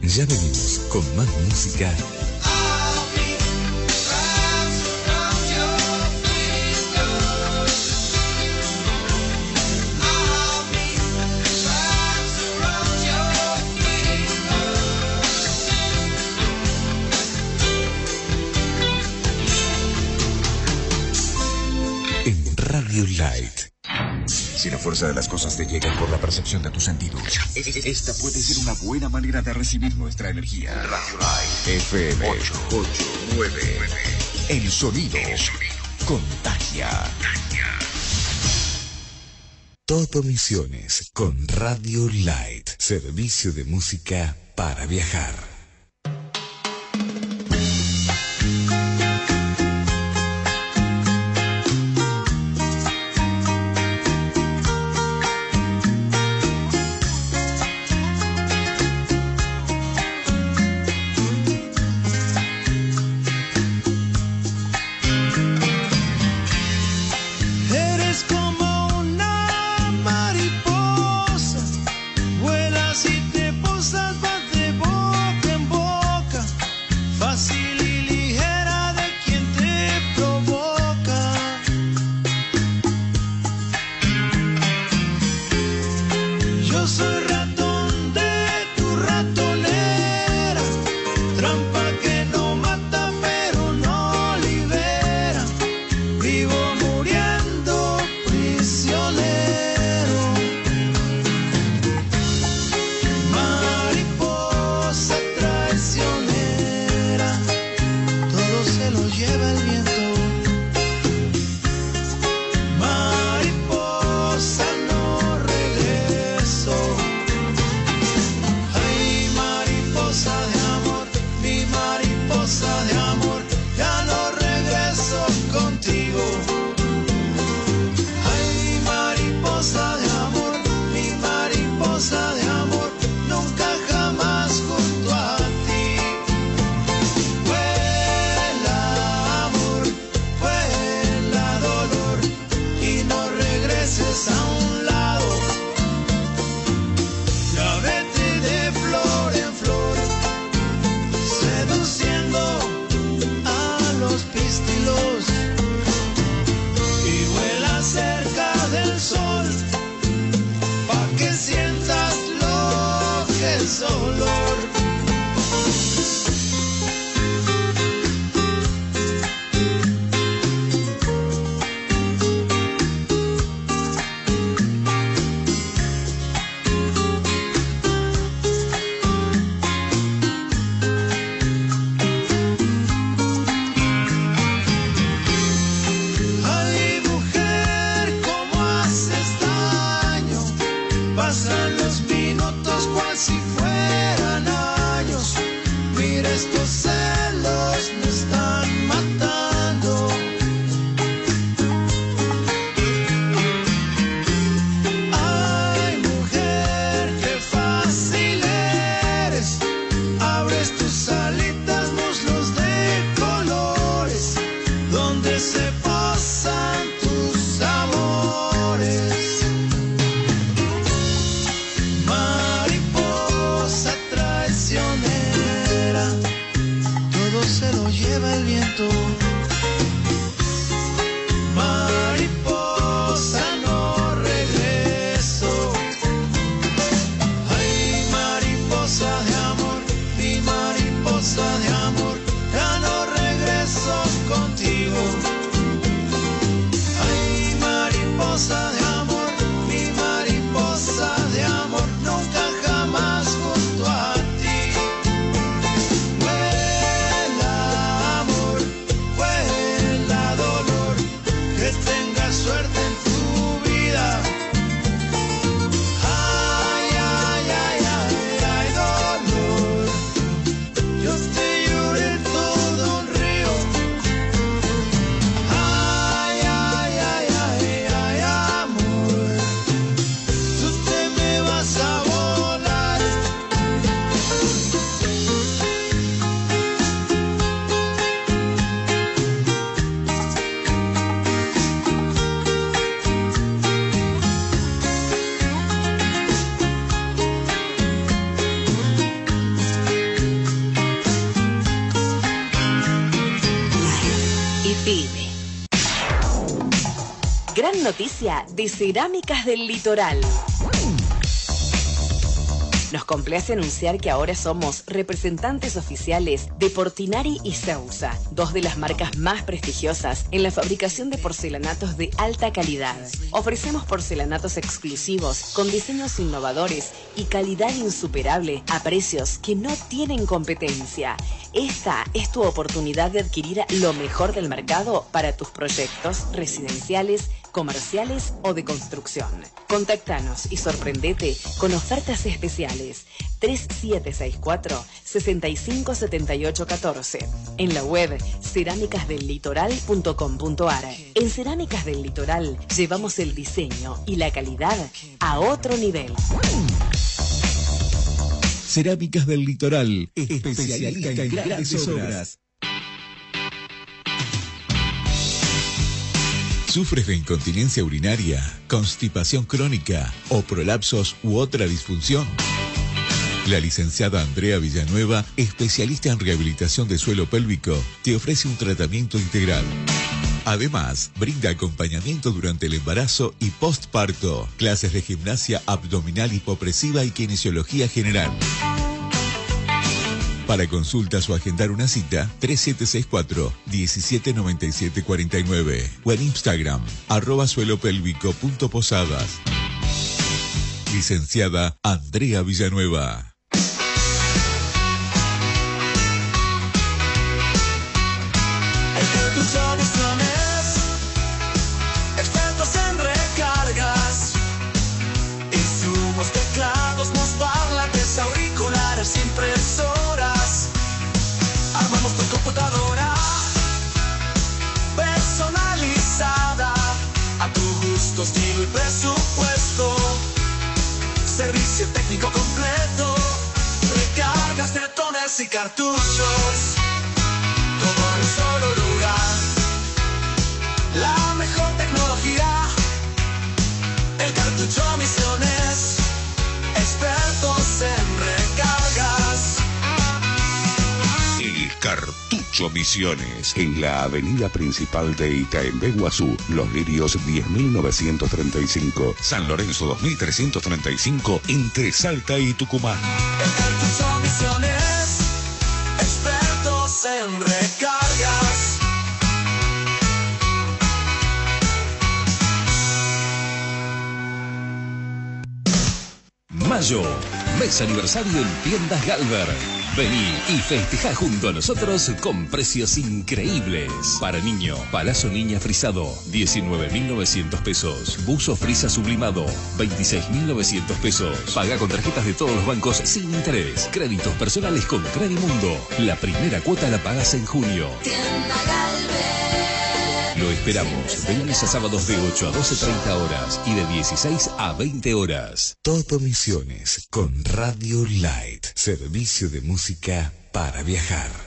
Ya venimos con más música. En Radio Light. Si la fuerza de las cosas te llega por la percepción de tus sentidos, esta puede ser una buena manera de recibir nuestra energía. Radio Light FM 889. El sonido contagia. Todo Misiones con Radio Light. Servicio de música para viajar. Pasan los minutos cual si fueran noticia de Cerámicas del Litoral. Nos complace anunciar que ahora somos representantes oficiales de Portinari y Sousa, dos de las marcas más prestigiosas en la fabricación de porcelanatos de alta calidad. Ofrecemos porcelanatos exclusivos con diseños innovadores y calidad insuperable a precios que no tienen competencia. Esta es tu oportunidad de adquirir lo mejor del mercado para tus proyectos residenciales, comerciales o de construcción. Contáctanos y sorprendete con ofertas especiales. 3764-657814. En la web cerámicasdellitoral.com.ar. En Cerámicas del Litoral llevamos el diseño y la calidad a otro nivel. Cerámicas del Litoral, especialista en grandes obras. ¿Sufres de incontinencia urinaria, constipación crónica o prolapsos u otra disfunción? La licenciada Andrea Villanueva, especialista en rehabilitación de suelo pélvico, te ofrece un tratamiento integral. Además, brinda acompañamiento durante el embarazo y postparto, clases de gimnasia abdominal hipopresiva y kinesiología general. Para consultas o agendar una cita, 3764-179749 o en Instagram, @suelopélvico.posadas. Licenciada Andrea Villanueva. Expertos en recargas, insumos, teclados, mouse, parlantes, auriculares, impresoras. Armamos tu computadora personalizada a tu gusto, estilo y presupuesto. Servicio técnico completo, recargas de toners y cartuchos, todo en un solo lugar. La mejor tecnología, el cartucho Misiones, expertos en recargas. El Cartucho Misiones, en la avenida principal de Itaembé, Guazú, Los Lirios 10.935, San Lorenzo 2335, entre Salta y Tucumán. El cartucho Misiones, expertos en recargas. Mayo, mes aniversario en Tiendas Galver. Vení y festeja junto a nosotros con precios increíbles. Para niño, palazo niña frisado, 19.900 pesos. Buzo frisa sublimado, 26.900 pesos. Paga con tarjetas de todos los bancos sin interés. Créditos personales con Credimundo. La primera cuota la pagas en junio. Tienda Galver. Lo esperamos de lunes a sábados de 8 a 12:30 horas y de 16 a 20 horas. Todo Misiones con Radio Light, servicio de música para viajar.